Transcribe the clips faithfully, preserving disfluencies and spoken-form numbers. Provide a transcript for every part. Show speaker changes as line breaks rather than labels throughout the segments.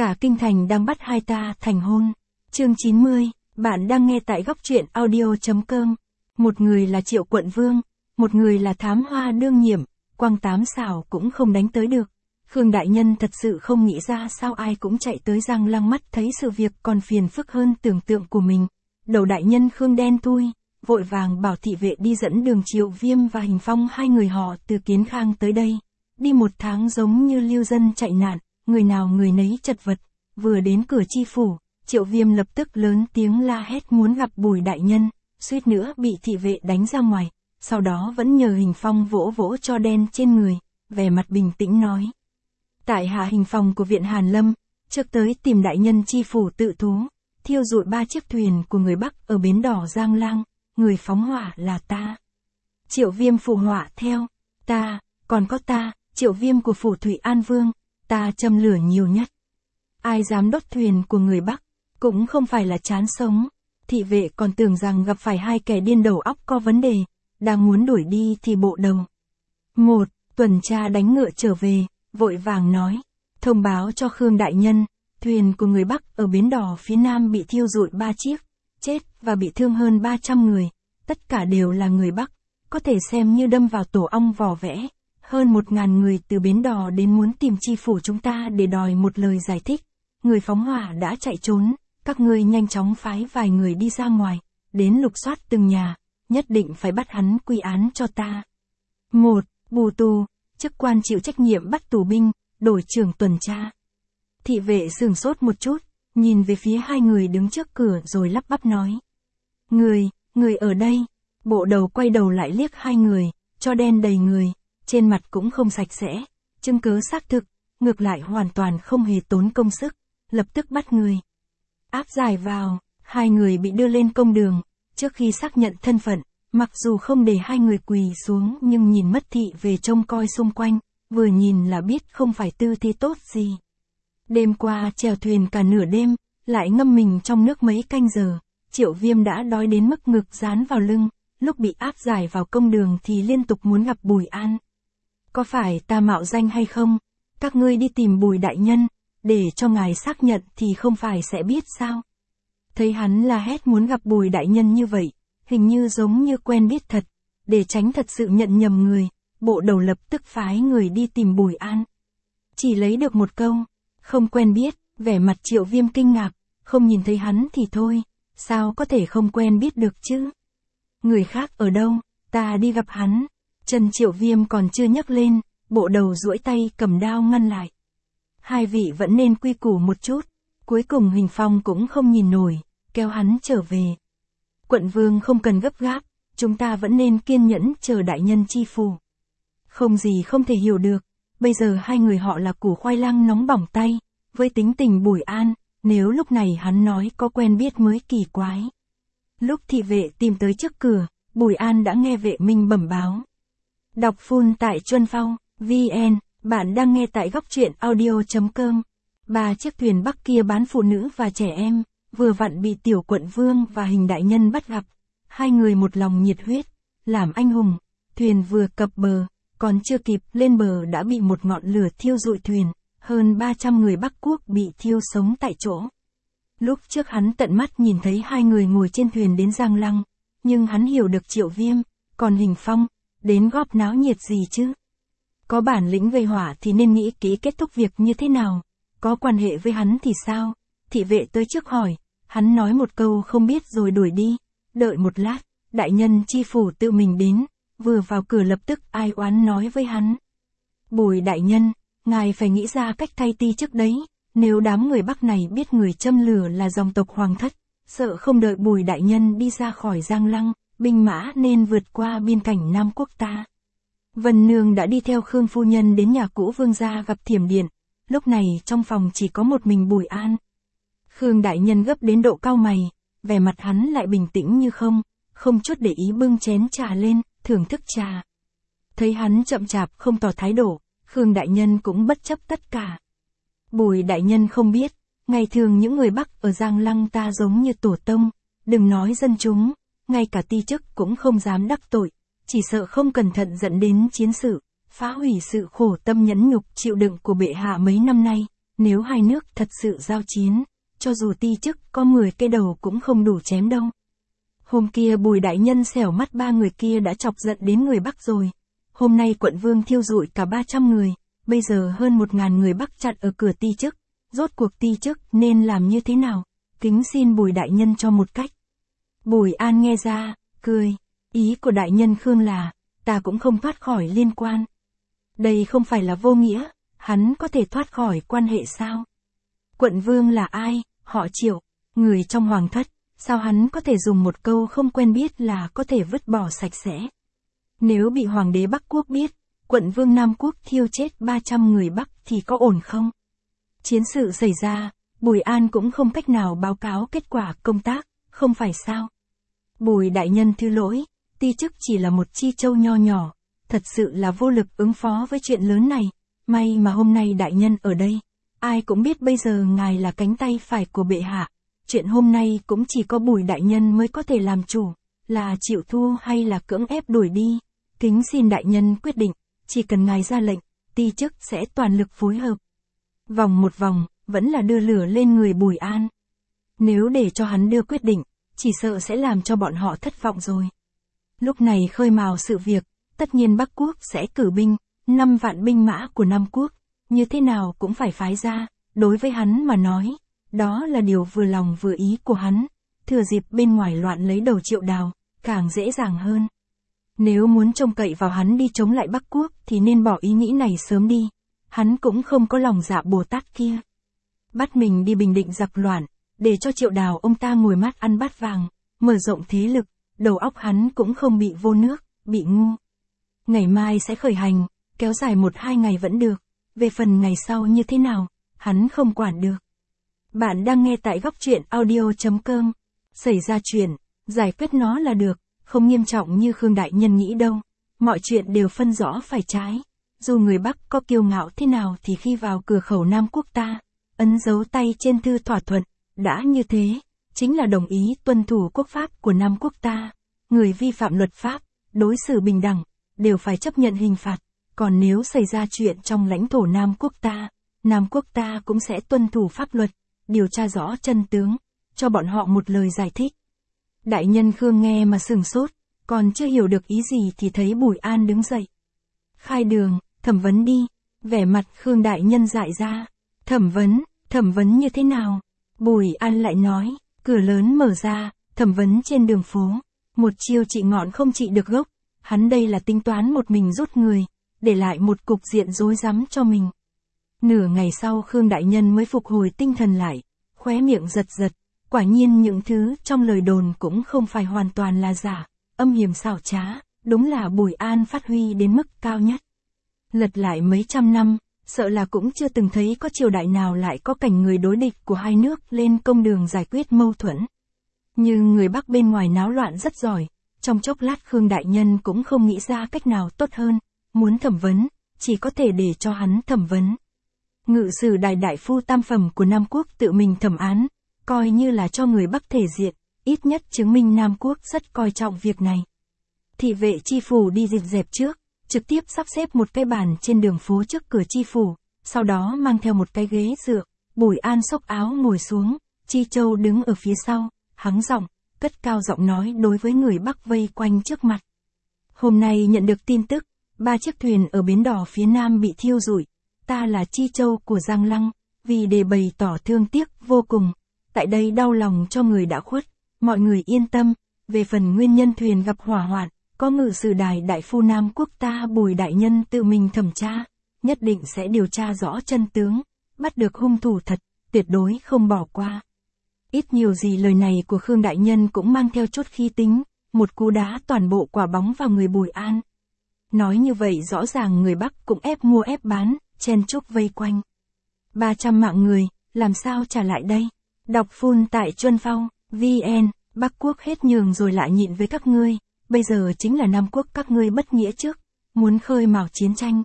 Cả kinh thành đang bắt hai ta thành hôn. Chương chín mươi, bạn đang nghe tại góc truyện audio.com. Một người là Triệu Quận Vương, một người là Thám Hoa đương nhiệm, quăng tám xảo cũng không đánh tới được. Khương đại nhân thật sự không nghĩ ra sao ai cũng chạy tới Giang Lăng, mắt thấy sự việc còn phiền phức hơn tưởng tượng của mình. Đầu đại nhân Khương đen thui, vội vàng bảo thị vệ đi dẫn đường Triệu Viêm và Hình Phong, hai người họ từ Kiến Khang tới đây. Đi một tháng giống như lưu dân chạy nạn, người nào người nấy chật vật. Vừa đến cửa chi phủ, Triệu Viêm lập tức lớn tiếng la hét muốn gặp Bùi đại nhân, suýt nữa bị thị vệ đánh ra ngoài. Sau đó vẫn nhờ Hình Phong vỗ vỗ cho đen trên người, vẻ mặt bình tĩnh nói: tại hạ Hình Phong của viện Hàn Lâm, trước tới tìm đại nhân chi phủ tự thú, thiêu rụi ba chiếc thuyền của người Bắc ở bến đỏ Giang Lang, người phóng hỏa là ta. Triệu Viêm phù họa theo: ta, còn có ta, Triệu Viêm của phủ Thủy An Vương, ta châm lửa nhiều nhất. Ai dám đốt thuyền của người Bắc, cũng không phải là chán sống. Thị vệ còn tưởng rằng gặp phải hai kẻ điên đầu óc có vấn đề, đang muốn đuổi đi thì bộ đầu một tuần tra đánh ngựa trở về, vội vàng nói: thông báo cho Khương đại nhân, thuyền của người Bắc ở bến đỏ phía nam bị thiêu rụi ba chiếc, chết và bị thương hơn ba trăm người, tất cả đều là người Bắc, có thể xem như đâm vào tổ ong vò vẽ. Hơn một ngàn người từ bến đò đến muốn tìm chi phủ chúng ta để đòi một lời giải thích. Người phóng hỏa đã chạy trốn, các ngươi nhanh chóng phái vài người đi ra ngoài, đến lục soát từng nhà, nhất định phải bắt hắn quy án cho ta. một Bù tù, chức quan chịu trách nhiệm bắt tù binh, đổi trưởng tuần tra. Thị vệ sửng sốt một chút, nhìn về phía hai người đứng trước cửa rồi lắp bắp nói: người, người ở đây. Bộ đầu quay đầu lại liếc hai người, cho đen đầy người, trên mặt cũng không sạch sẽ, chứng cứ xác thực, ngược lại hoàn toàn không hề tốn công sức, lập tức bắt người áp giải vào. Hai người bị đưa lên công đường, trước khi xác nhận thân phận, mặc dù không để hai người quỳ xuống nhưng nhìn mất thị về trông coi xung quanh, vừa nhìn là biết không phải tư thế tốt gì. Đêm qua chèo thuyền cả nửa đêm, lại ngâm mình trong nước mấy canh giờ, Triệu Viêm đã đói đến mức ngực dán vào lưng, lúc bị áp giải vào công đường thì liên tục muốn gặp Bùi An. Có phải ta mạo danh hay không? Các ngươi đi tìm Bùi đại nhân, để cho ngài xác nhận thì không phải sẽ biết sao? Thấy hắn la hét muốn gặp Bùi đại nhân như vậy, hình như giống như quen biết thật, để tránh thật sự nhận nhầm người, bộ đầu lập tức phái người đi tìm Bùi An. Chỉ lấy được một câu, không quen biết, vẻ mặt Triệu Viêm kinh ngạc, không nhìn thấy hắn thì thôi, sao có thể không quen biết được chứ? Người khác ở đâu, ta đi gặp hắn. Chân Triệu Viêm còn chưa nhấc lên, bộ đầu duỗi tay cầm đao ngăn lại. Hai vị vẫn nên quy củ một chút. Cuối cùng Hình Phong cũng không nhìn nổi, kéo hắn trở về. Quận Vương không cần gấp gáp, chúng ta vẫn nên kiên nhẫn chờ đại nhân chi phủ. Không gì không thể hiểu được, bây giờ hai người họ là củ khoai lang nóng bỏng tay, với tính tình Bùi An, nếu lúc này hắn nói có quen biết mới kỳ quái. Lúc thị vệ tìm tới trước cửa, Bùi An đã nghe vệ minh bẩm báo. Đọc full tại Chuân Phong, vn, bạn đang nghe tại góc truyện audio.com. Ba chiếc thuyền Bắc kia bán phụ nữ và trẻ em, vừa vặn bị Tiểu Quận Vương và Hình đại nhân bắt gặp. Hai người một lòng nhiệt huyết, làm anh hùng. Thuyền vừa cập bờ, còn chưa kịp lên bờ đã bị một ngọn lửa thiêu rụi thuyền, hơn ba trăm người Bắc Quốc bị thiêu sống tại chỗ. Lúc trước hắn tận mắt nhìn thấy hai người ngồi trên thuyền đến Giang Lăng, nhưng hắn hiểu được Triệu Viêm, còn Hình Phong, đến góp náo nhiệt gì chứ? Có bản lĩnh gây hỏa thì nên nghĩ kỹ kết thúc việc như thế nào, có quan hệ với hắn thì sao? Thị vệ tới trước hỏi, hắn nói một câu không biết rồi đuổi đi, đợi một lát, đại nhân chi phủ tự mình đến, vừa vào cửa lập tức ai oán nói với hắn. Bùi đại nhân, ngài phải nghĩ ra cách thay ti trước đấy, nếu đám người Bắc này biết người châm lửa là dòng tộc Hoàng thất, sợ không đợi Bùi đại nhân đi ra khỏi Giang Lăng, binh mã nên vượt qua biên cảnh Nam Quốc ta. Vân Nương đã đi theo Khương phu nhân đến nhà cũ Vương gia gặp Thiểm Điện, lúc này trong phòng chỉ có một mình Bùi An. Khương đại nhân gấp đến độ cau mày, vẻ mặt hắn lại bình tĩnh như không, không chút để ý bưng chén trà lên, thưởng thức trà. Thấy hắn chậm chạp không tỏ thái độ, Khương đại nhân cũng bất chấp tất cả. Bùi đại nhân không biết, ngày thường những người Bắc ở Giang Lăng ta giống như tổ tông, đừng nói dân chúng, ngay cả ti chức cũng không dám đắc tội, chỉ sợ không cẩn thận dẫn đến chiến sự, phá hủy sự khổ tâm nhẫn nhục chịu đựng của bệ hạ mấy năm nay, Nếu hai nước thật sự giao chiến, cho dù ti chức có mười cây đầu cũng không đủ chém đâu. Hôm kia Bùi đại nhân xẻo mắt ba người kia đã chọc giận đến người Bắc rồi. Hôm nay quận vương thiêu rụi cả ba trăm người, bây giờ hơn một ngàn người Bắc chặn ở cửa ti chức. Rốt cuộc ti chức nên làm như thế nào? Kính xin Bùi đại nhân cho một cách. Bùi An nghe ra, cười. Ý của đại nhân Khương là, ta cũng không thoát khỏi liên quan. Đây không phải là vô nghĩa, hắn có thể thoát khỏi quan hệ sao? Quận vương là ai? Họ Triệu, người trong hoàng thất, sao hắn có thể dùng một câu không quen biết là có thể vứt bỏ sạch sẽ? Nếu bị hoàng đế Bắc Quốc biết, quận vương Nam Quốc thiêu chết ba trăm người Bắc thì có ổn không? Chiến sự xảy ra, Bùi An cũng không cách nào báo cáo kết quả công tác, không phải sao? Bùi đại nhân thứ lỗi, ti chức chỉ là một chi châu nho nhỏ, thật sự là vô lực ứng phó với chuyện lớn này, may mà hôm nay đại nhân ở đây, ai cũng biết bây giờ ngài là cánh tay phải của bệ hạ, chuyện hôm nay cũng chỉ có Bùi đại nhân mới có thể làm chủ, là chịu thu hay là cưỡng ép đuổi đi, kính xin đại nhân quyết định, chỉ cần ngài ra lệnh, ti chức sẽ toàn lực phối hợp. Vòng một vòng, vẫn là đưa lửa lên người Bùi An. Nếu để cho hắn đưa quyết định, chỉ sợ sẽ làm cho bọn họ thất vọng rồi. Lúc này khơi mào sự việc, tất nhiên Bắc Quốc sẽ cử binh, năm vạn binh mã của Nam Quốc, như thế nào cũng phải phái ra, đối với hắn mà nói, đó là điều vừa lòng vừa ý của hắn, thừa dịp bên ngoài loạn lấy đầu Triệu Đào, càng dễ dàng hơn. Nếu muốn trông cậy vào hắn đi chống lại Bắc Quốc thì nên bỏ ý nghĩ này sớm đi, hắn cũng không có lòng dạ Bồ Tát kia. Bắt mình đi bình định giặc loạn, để cho Triệu Đào ông ta ngồi mát ăn bát vàng, mở rộng thế lực, đầu óc hắn cũng không bị vô nước, bị ngu. Ngày mai sẽ khởi hành, kéo dài một hai ngày vẫn được, về phần ngày sau như thế nào, hắn không quản được. Bạn đang nghe tại góc truyện audio chấm com. Xảy ra chuyện, giải quyết nó là được, không nghiêm trọng như Khương đại nhân nghĩ đâu. Mọi chuyện đều phân rõ phải trái. Dù người Bắc có kiêu ngạo thế nào thì khi vào cửa khẩu Nam Quốc ta, ấn dấu tay trên thư thỏa thuận, đã như thế, chính là đồng ý tuân thủ quốc pháp của Nam Quốc ta. Người vi phạm luật pháp, đối xử bình đẳng, đều phải chấp nhận hình phạt. Còn nếu xảy ra chuyện trong lãnh thổ Nam Quốc ta, Nam Quốc ta cũng sẽ tuân thủ pháp luật, điều tra rõ chân tướng, cho bọn họ một lời giải thích. Đại nhân Khương nghe mà sửng sốt, còn chưa hiểu được ý gì thì thấy Bùi An đứng dậy. Khai đường, thẩm vấn đi, vẻ mặt Khương đại nhân dại ra. Thẩm vấn, thẩm vấn như thế nào? Bùi An lại nói, cửa lớn mở ra, thẩm vấn trên đường phố. Một chiêu trị ngọn không trị được gốc, hắn đây là tính toán một mình rút người, để lại một cục diện rối rắm cho mình. Nửa ngày sau Khương đại nhân mới phục hồi tinh thần lại, khóe miệng giật giật, quả nhiên những thứ trong lời đồn cũng không phải hoàn toàn là giả, âm hiểm xảo trá, đúng là Bùi An phát huy đến mức cao nhất. Lật lại mấy trăm năm, sợ là cũng chưa từng thấy có triều đại nào lại có cảnh người đối địch của hai nước lên công đường giải quyết mâu thuẫn. Nhưng người Bắc bên ngoài náo loạn rất giỏi, trong chốc lát Khương đại nhân cũng không nghĩ ra cách nào tốt hơn, muốn thẩm vấn, chỉ có thể để cho hắn thẩm vấn. Ngự sử đài đại phu tam phẩm của Nam Quốc tự mình thẩm án, coi như là cho người Bắc thể diện, ít nhất chứng minh Nam Quốc rất coi trọng việc này. Thị vệ chi phủ đi dịp dẹp trước, trực tiếp sắp xếp một cái bàn trên đường phố trước cửa chi phủ, sau đó mang theo một cái ghế dựa, Bùi An xốc áo ngồi xuống, Chi Châu đứng ở phía sau, hắng giọng, cất cao giọng nói đối với người Bắc vây quanh trước mặt. Hôm nay nhận được tin tức, ba chiếc thuyền ở bến đỏ phía Nam bị thiêu rụi, ta là Chi Châu của Giang Lăng, vì để bày tỏ thương tiếc vô cùng, tại đây đau lòng cho người đã khuất, mọi người yên tâm, về phần nguyên nhân thuyền gặp hỏa hoạn, có ngự sử đài đại phu Nam Quốc ta Bùi đại nhân tự mình thẩm tra, nhất định sẽ điều tra rõ chân tướng, bắt được hung thủ thật, tuyệt đối không bỏ qua. Ít nhiều gì lời này của Khương đại nhân cũng mang theo chút khí tính, một cú đá toàn bộ quả bóng vào người Bùi An. Nói như vậy rõ ràng người Bắc cũng ép mua ép bán, chen chúc vây quanh. ba trăm mạng người, làm sao trả lại đây? Đọc full tại Chuân Phong, vn, Bắc Quốc hết nhường rồi lại nhịn với các ngươi, bây giờ chính là Nam Quốc các ngươi bất nghĩa trước, muốn khơi mào chiến tranh.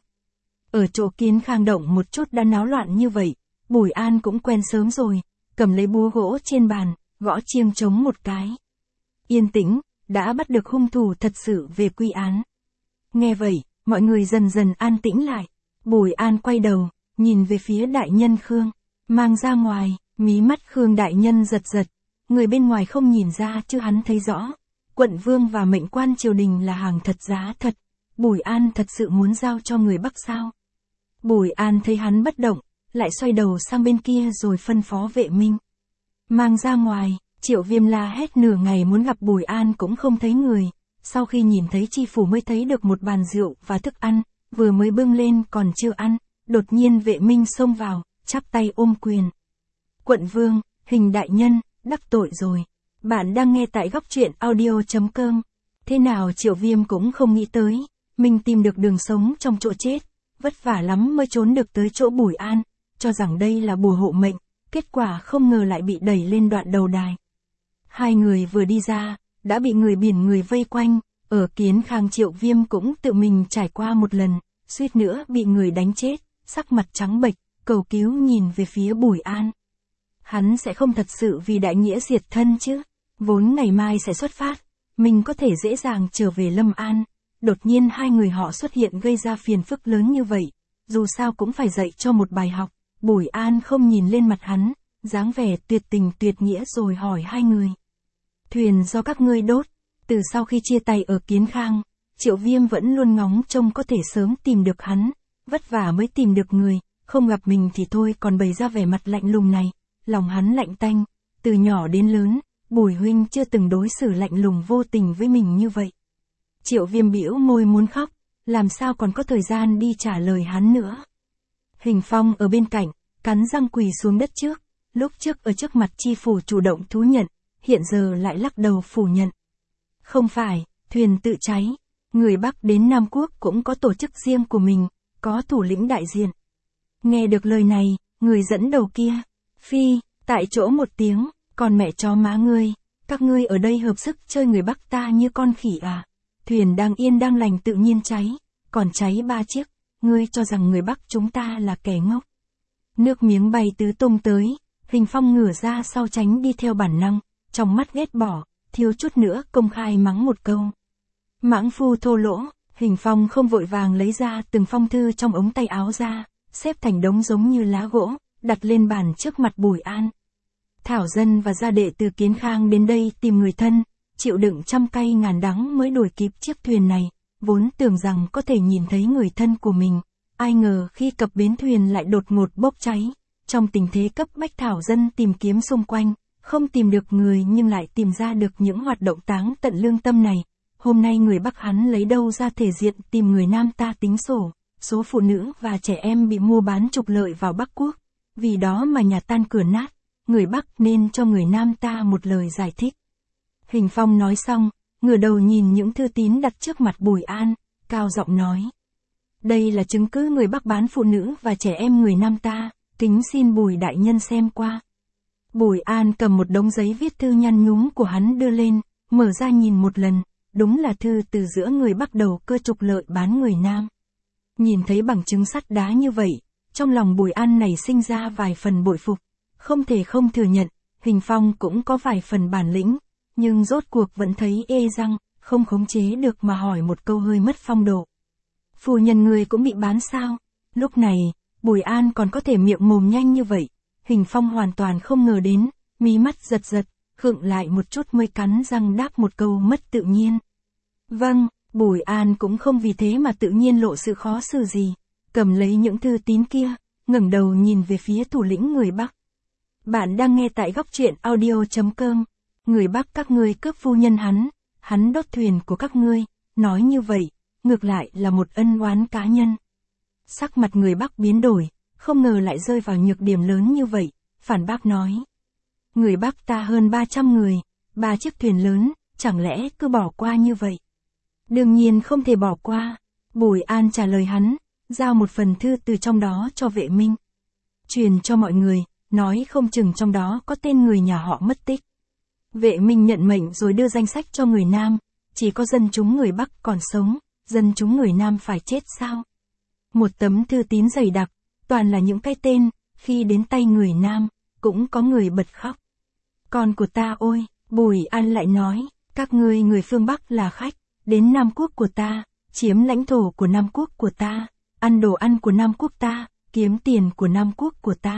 Ở chỗ Kiến Khang Động một chút đã náo loạn như vậy, Bùi An cũng quen sớm rồi, cầm lấy búa gỗ trên bàn, gõ chiêng trống một cái. Yên tĩnh, đã bắt được hung thủ thật sự về quy án. Nghe vậy, mọi người dần dần an tĩnh lại, Bùi An quay đầu, nhìn về phía đại nhân Khương, Mang ra ngoài, mí mắt Khương đại nhân giật giật, người bên ngoài không nhìn ra chứ hắn thấy rõ. Quận vương và mệnh quan triều đình là hàng thật giá thật, Bùi An thật sự muốn giao cho người Bắc sao? Bùi An thấy hắn bất động, lại xoay đầu sang bên kia rồi phân phó Vệ Minh. Mang ra ngoài, Triệu Viêm la hét nửa ngày muốn gặp Bùi An cũng không thấy người, sau khi nhìn thấy chi phủ mới thấy được một bàn rượu và thức ăn, vừa mới bưng lên còn chưa ăn, đột nhiên Vệ Minh xông vào, chắp tay ôm quyền. Quận vương, Hình đại nhân, đắc tội rồi. Bạn đang nghe tại góc truyện audio chấm com. Thế nào Triệu Viêm cũng không nghĩ tới, mình tìm được đường sống trong chỗ chết, vất vả lắm mới trốn được tới chỗ Bùi An, cho rằng đây là bùa hộ mệnh, kết quả không ngờ lại bị đẩy lên đoạn đầu đài. Hai người vừa đi ra, đã bị người biển người vây quanh, ở Kiến Khang Triệu Viêm cũng tự mình trải qua một lần, suýt nữa bị người đánh chết, sắc mặt trắng bệch, cầu cứu nhìn về phía Bùi An. Hắn sẽ không thật sự vì đại nghĩa diệt thân chứ, vốn ngày mai sẽ xuất phát, mình có thể dễ dàng trở về Lâm An, đột nhiên hai người họ xuất hiện gây ra phiền phức lớn như vậy, dù sao cũng phải dạy cho một bài học. Bùi An không nhìn lên mặt hắn, dáng vẻ tuyệt tình tuyệt nghĩa rồi hỏi hai người. Thuyền do các ngươi đốt, từ sau khi chia tay ở Kiến Khang, Triệu Viêm vẫn luôn ngóng trông có thể sớm tìm được hắn, vất vả mới tìm được người, không gặp mình thì thôi còn bày ra vẻ mặt lạnh lùng này, lòng hắn lạnh tanh, từ nhỏ đến lớn, Bùi huynh chưa từng đối xử lạnh lùng vô tình với mình như vậy. Triệu Viêm bĩu môi muốn khóc, làm sao còn có thời gian đi trả lời hắn nữa. Hình Phong ở bên cạnh, cắn răng quỳ xuống đất trước, lúc trước ở trước mặt chi phủ chủ động thú nhận, hiện giờ lại lắc đầu phủ nhận. Không phải, thuyền tự cháy, người Bắc đến Nam Quốc cũng có tổ chức riêng của mình, có thủ lĩnh đại diện. Nghe được lời này, người dẫn đầu kia, phi, tại chỗ một tiếng, còn mẹ chó má ngươi, các ngươi ở đây hợp sức chơi người Bắc ta như con khỉ à, thuyền đang yên đang lành tự nhiên cháy, còn cháy ba chiếc, ngươi cho rằng người Bắc chúng ta là kẻ ngốc. Nước miếng bay tứ tung tới, Hình Phong ngửa ra sau tránh đi theo bản năng, trong mắt ghét bỏ, thiếu chút nữa công khai mắng một câu. Mãng phu thô lỗ, Hình Phong không vội vàng lấy ra từng phong thư trong ống tay áo ra, xếp thành đống giống như lá gỗ, đặt lên bàn trước mặt Bùi An. Thảo dân và gia đệ từ Kiến Khang đến đây tìm người thân, chịu đựng trăm cay ngàn đắng mới đuổi kịp chiếc thuyền này, vốn tưởng rằng có thể nhìn thấy người thân của mình, ai ngờ khi cập bến thuyền lại đột ngột bốc cháy. Trong tình thế cấp bách thảo dân tìm kiếm xung quanh, không tìm được người nhưng lại tìm ra được những hoạt động táng tận lương tâm này. Hôm nay người Bắc hắn lấy đâu ra thể diện tìm người Nam ta tính sổ, số phụ nữ và trẻ em bị mua bán trục lợi vào Bắc Quốc. Vì đó mà nhà tan cửa nát, người Bắc nên cho người Nam ta một lời giải thích. Hình Phong nói xong, ngửa đầu nhìn những thư tín đặt trước mặt Bùi An, cao giọng nói. Đây là chứng cứ người Bắc bán phụ nữ và trẻ em người Nam ta, kính xin Bùi đại nhân xem qua. Bùi An cầm một đống giấy viết thư nhăn nhúm của hắn đưa lên, mở ra nhìn một lần, đúng là thư từ giữa người Bắc đầu cơ trục lợi bán người Nam. Nhìn thấy bằng chứng sắt đá như vậy, trong lòng Bùi An này sinh ra vài phần bội phục, không thể không thừa nhận, Hình Phong cũng có vài phần bản lĩnh, nhưng rốt cuộc vẫn thấy ê răng, không khống chế được mà hỏi một câu hơi mất phong độ. Phu nhân người cũng bị bán sao? Lúc này, Bùi An còn có thể miệng mồm nhanh như vậy, Hình Phong hoàn toàn không ngờ đến, mí mắt giật giật, khựng lại một chút mới cắn răng đáp một câu mất tự nhiên. Vâng, Bùi An cũng không vì thế mà tự nhiên lộ sự khó xử gì, cầm lấy những thư tín kia, ngẩng đầu nhìn về phía thủ lĩnh người Bắc. Bạn đang nghe tại góc truyện audio chấm com. Người Bắc các ngươi cướp phu nhân hắn, hắn đốt thuyền của các ngươi, nói như vậy, ngược lại là một ân oán cá nhân. Sắc mặt người Bắc biến đổi, không ngờ lại rơi vào nhược điểm lớn như vậy, phản bác nói. Người Bắc ta hơn ba trăm người, ba chiếc thuyền lớn, chẳng lẽ cứ bỏ qua như vậy? Đương nhiên không thể bỏ qua, Bùi An trả lời hắn, giao một phần thư từ trong đó cho Vệ Minh. Truyền cho mọi người, nói không chừng trong đó có tên người nhà họ mất tích. Vệ Minh nhận mệnh rồi đưa danh sách cho người Nam, chỉ có dân chúng người Bắc còn sống, dân chúng người Nam phải chết sao? Một tấm thư tín dày đặc, toàn là những cái tên, khi đến tay người Nam, cũng có người bật khóc. Con của ta ôi, Bùi An lại nói, các ngươi người phương Bắc là khách, đến Nam Quốc của ta, chiếm lãnh thổ của Nam Quốc của ta, ăn đồ ăn của Nam Quốc ta, kiếm tiền của Nam Quốc của ta,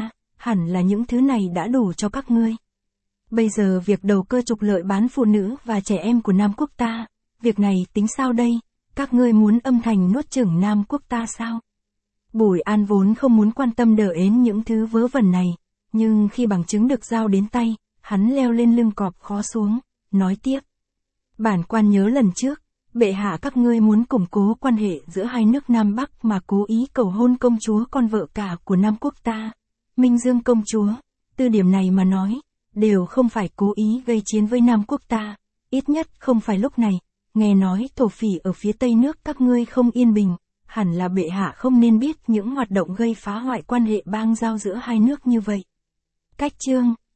hẳn là những thứ này đã đủ cho các ngươi. Bây giờ việc đầu cơ trục lợi bán phụ nữ và trẻ em của Nam quốc ta, việc này tính sao đây, các ngươi muốn âm thầm nuốt chửng Nam quốc ta sao? Bùi An vốn không muốn quan tâm đờ ến những thứ vớ vẩn này, nhưng khi bằng chứng được giao đến tay, hắn leo lên lưng cọp khó xuống, nói tiếp. Bản quan nhớ lần trước, bệ hạ các ngươi muốn củng cố quan hệ giữa hai nước Nam Bắc mà cố ý cầu hôn công chúa con vợ cả của Nam quốc ta, Minh Dương công chúa, từ điểm này mà nói, đều không phải cố ý gây chiến với Nam quốc ta, ít nhất không phải lúc này, nghe nói thổ phỉ ở phía tây nước các ngươi không yên bình, hẳn là bệ hạ không nên biết những hoạt động gây phá hoại quan hệ bang giao giữa hai nước như vậy. Cách chương